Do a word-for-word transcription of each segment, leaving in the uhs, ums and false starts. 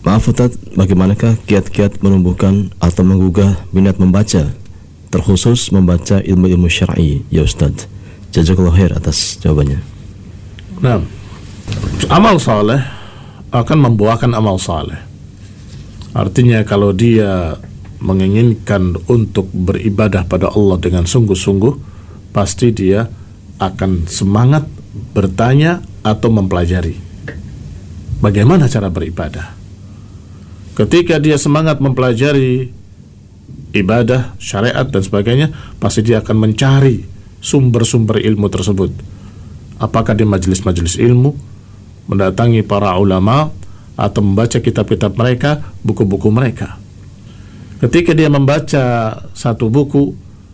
Maaf Ustaz, bagaimanakah kiat-kiat menumbuhkan atau menggugah minat membaca, terkhusus membaca ilmu-ilmu syar'i ya Ustaz? Jazakallahu khair atas jawabannya. Nah, amal saleh akan membuahkan amal saleh. Artinya kalau dia menginginkan untuk beribadah pada Allah dengan sungguh-sungguh, pasti dia akan semangat bertanya atau mempelajari bagaimana cara beribadah. Ketika dia semangat mempelajari ibadah, syariat dan sebagainya, pasti dia akan mencari sumber-sumber ilmu tersebut. Apakah di majelis-majelis ilmu, mendatangi para ulama, atau membaca kitab-kitab mereka, buku-buku mereka. Ketika dia membaca satu buku,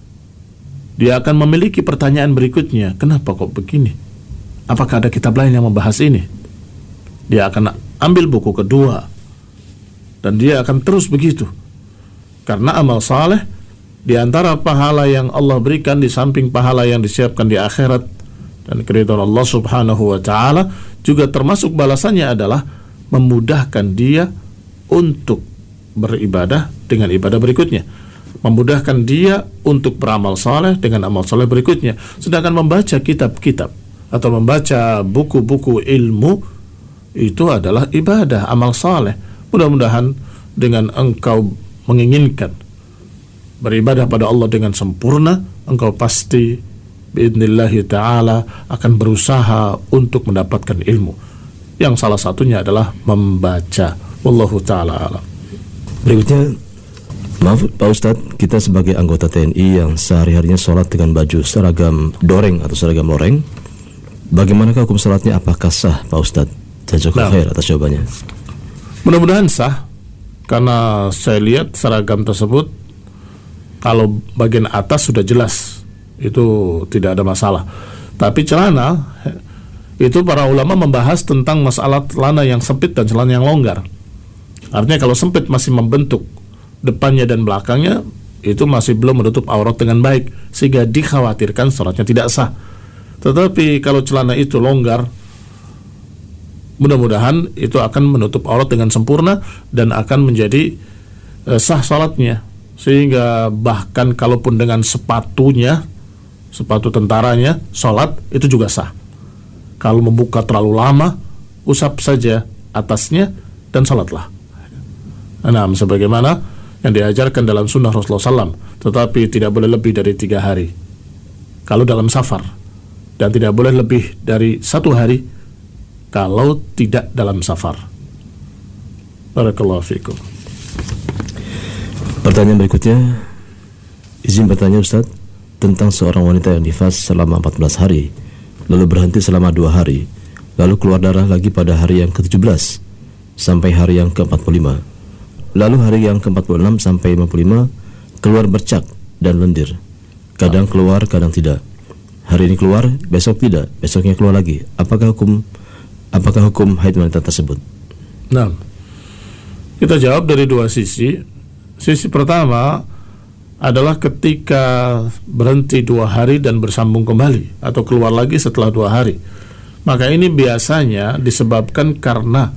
dia akan memiliki pertanyaan berikutnya, kenapa kok begini? Apakah ada kitab lain yang membahas ini? Dia akan ambil buku kedua, dan dia akan terus begitu. Karena amal saleh, di antara pahala yang Allah berikan, di samping pahala yang disiapkan di akhirat dan keridhaan Allah subhanahu wa ta'ala, juga termasuk balasannya adalah memudahkan dia untuk beribadah dengan ibadah berikutnya, memudahkan dia untuk beramal saleh dengan amal saleh berikutnya. Sedangkan membaca kitab-kitab atau membaca buku-buku ilmu itu adalah ibadah, amal saleh. Mudah-mudahan dengan engkau menginginkan beribadah pada Allah dengan sempurna, engkau pasti biidnillahi ta'ala akan berusaha untuk mendapatkan ilmu, yang salah satunya adalah membaca. Wallahu ta'ala alam. Berikutnya, maaf Pak Ustadz, kita sebagai anggota T N I yang sehari-harinya sholat dengan baju seragam doreng atau seragam loreng, bagaimanakah hukum sholatnya? Apakah sah Pak Ustadz? Jazakallahu khair atas jawabannya. Mudah-mudahan sah, karena saya lihat seragam tersebut kalau bagian atas sudah jelas, itu tidak ada masalah. Tapi celana, itu para ulama membahas tentang masalah celana yang sempit dan celana yang longgar. Artinya kalau sempit masih membentuk depannya dan belakangnya, itu masih belum menutup aurat dengan baik, sehingga dikhawatirkan sholatnya tidak sah. Tetapi kalau celana itu longgar, mudah-mudahan itu akan menutup aurat dengan sempurna dan akan menjadi uh, sah salatnya. Sehingga bahkan kalaupun dengan sepatunya, sepatu tentaranya, salat itu juga sah. Kalau membuka terlalu lama, usap saja atasnya dan salatlah. Nah, sebagaimana yang diajarkan dalam sunnah Rasulullah shallallahu alaihi wasallam, tetapi tidak boleh lebih dari tiga hari kalau dalam safar, dan tidak boleh lebih dari satu hari kalau tidak dalam safar. Barakallahu fikum. Pertanyaan berikutnya, izin bertanya Ustaz, tentang seorang wanita yang nifas selama empat belas hari, lalu berhenti selama dua hari, lalu keluar darah lagi pada hari yang ke tujuh belas sampai hari yang ke empat puluh lima, lalu hari yang ke empat puluh enam sampai lima puluh lima keluar bercak dan lendir, kadang keluar kadang tidak. Hari ini keluar, besok tidak, besoknya keluar lagi. Apakah hukum Apakah hukum haid wanita tersebut? Nah, kita jawab dari dua sisi. Sisi pertama adalah ketika berhenti dua hari dan bersambung kembali atau keluar lagi setelah dua hari, maka ini biasanya disebabkan karena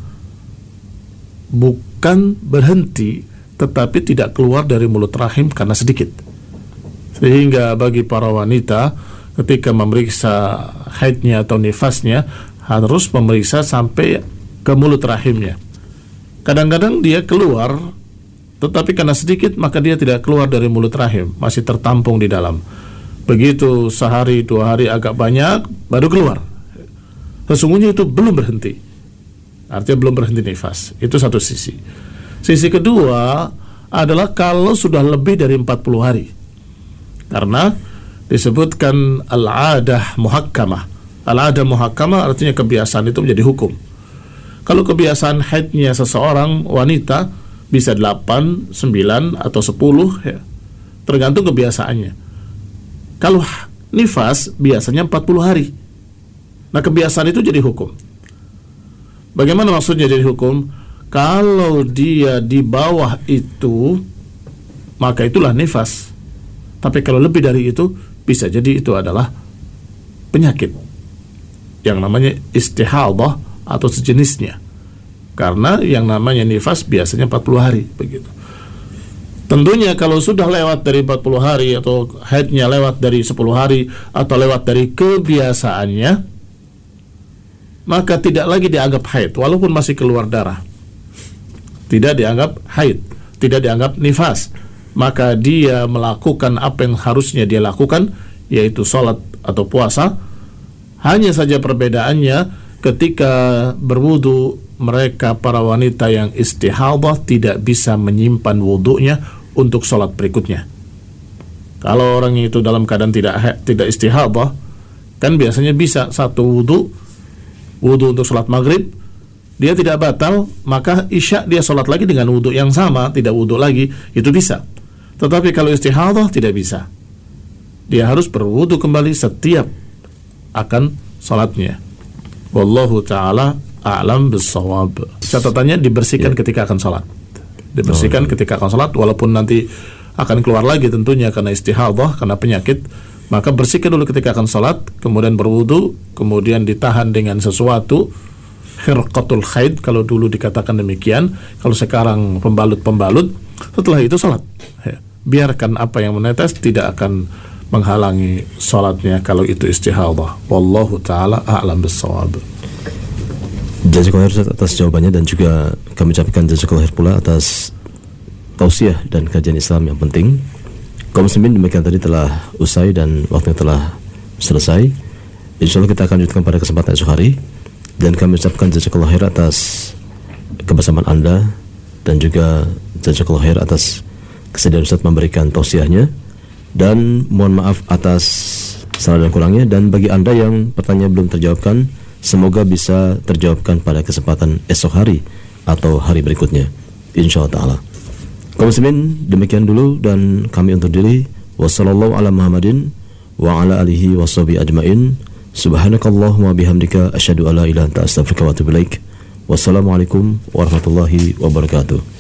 bukan berhenti tetapi tidak keluar dari mulut rahim karena sedikit. Sehingga bagi para wanita ketika memeriksa haidnya atau nifasnya harus memeriksa sampai ke mulut rahimnya. Kadang-kadang dia keluar, tetapi karena sedikit maka dia tidak keluar dari mulut rahim, masih tertampung di dalam. Begitu sehari dua hari agak banyak baru keluar. Sesungguhnya itu belum berhenti, artinya belum berhenti nifas. Itu satu sisi. Sisi kedua adalah kalau sudah lebih dari empat puluh hari, karena disebutkan al-adah muhakkamah. Al-adah muhakkamah artinya kebiasaan itu menjadi hukum. Kalau kebiasaan haidnya seseorang wanita bisa delapan, sembilan atau sepuluh ya, tergantung kebiasaannya. Kalau nifas biasanya empat puluh hari. Nah, kebiasaan itu jadi hukum. Bagaimana maksudnya jadi hukum? Kalau dia di bawah itu, maka itulah nifas. Tapi kalau lebih dari itu, bisa jadi itu adalah penyakit yang namanya istihadah atau sejenisnya. Karena yang namanya nifas biasanya empat puluh hari begitu. Tentunya kalau sudah lewat dari empat puluh hari atau haidnya lewat dari sepuluh hari atau lewat dari kebiasaannya, maka tidak lagi dianggap haid walaupun masih keluar darah. Tidak dianggap haid, tidak dianggap nifas. Maka dia melakukan apa yang harusnya dia lakukan, yaitu sholat atau puasa. Hanya saja perbedaannya ketika berwudu, mereka para wanita yang istihadah tidak bisa menyimpan wudunya untuk sholat berikutnya. Kalau orang itu dalam keadaan tidak tidak istihadah, kan biasanya bisa satu wudu, wudu untuk sholat maghrib, dia tidak batal, maka isya dia sholat lagi dengan wudu yang sama, tidak wudu lagi, itu bisa. Tetapi kalau istihadah tidak bisa. Dia harus berwudu kembali setiap akan sholatnya. Wallahu ta'ala a'lam bissawab. Catatannya dibersihkan yeah. ketika akan sholat. Dibersihkan oh, ketika akan sholat, walaupun nanti akan keluar lagi tentunya karena istihadah, karena penyakit. Maka bersihkan dulu ketika akan sholat, kemudian berwudu, kemudian ditahan dengan sesuatu, khirqatul khaid kalau dulu dikatakan demikian, kalau sekarang pembalut-pembalut. Setelah itu sholat. Ya. Biarkan apa yang menetes, tidak akan menghalangi sholatnya kalau itu istihadah. Wallahu ta'ala a'lam bissawab. Jazakallahu khair atas jawabannya, dan juga kami ucapkan jazakallahu khair pula atas tausiah dan kajian Islam yang penting. Kaum muslimin, demikian tadi telah usai dan waktunya telah selesai. Insyaallah kita akan lanjutkan pada kesempatan esok hari, dan kami ucapkan jazakallahu khair atas kebersamaan Anda, dan juga jazakallahu khair atas kesediaan Ustaz memberikan tausiahnya, dan mohon maaf atas salah dan kurangnya. Dan bagi Anda yang pertanyaan belum terjawabkan, semoga bisa terjawabkan pada kesempatan esok hari atau hari berikutnya, insyaallah ta'ala. Kaum muslimin, demikian dulu dan kami undur diri. Wassallallahu ala Muhammadin wa ala alihi washabihi ajmain. Subhanakallahumma bihamdika asyhadu an la ilaha illa anta astaghfiruka wa atubu ilaik. Wassalamualaikum warahmatullahi wabarakatuh.